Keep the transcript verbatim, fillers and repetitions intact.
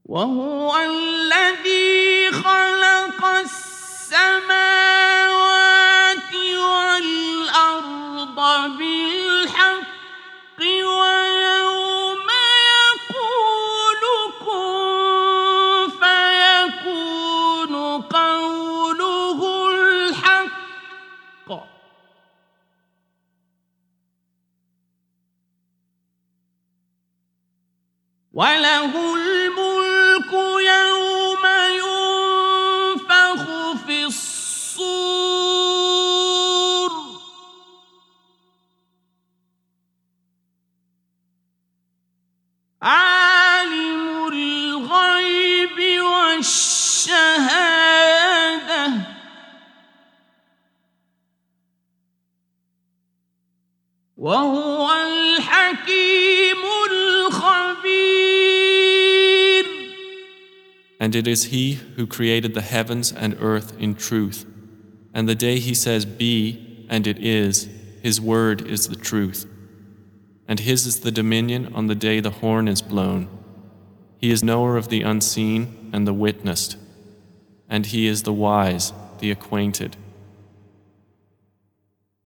وهو الذي خلق السماوات والأرض بالحق ويوم يقول كن فيكون قوله الحق وله الملك يوم ينفخ في الصور عالم الغيب والشهادة وهو الحكيم الخبير. And it is He who created the heavens and earth in truth. And the day He says, Be, and it is, His word is the truth. And His is the dominion on the day the horn is blown. He is knower of the unseen and the witnessed. And He is the wise, the acquainted.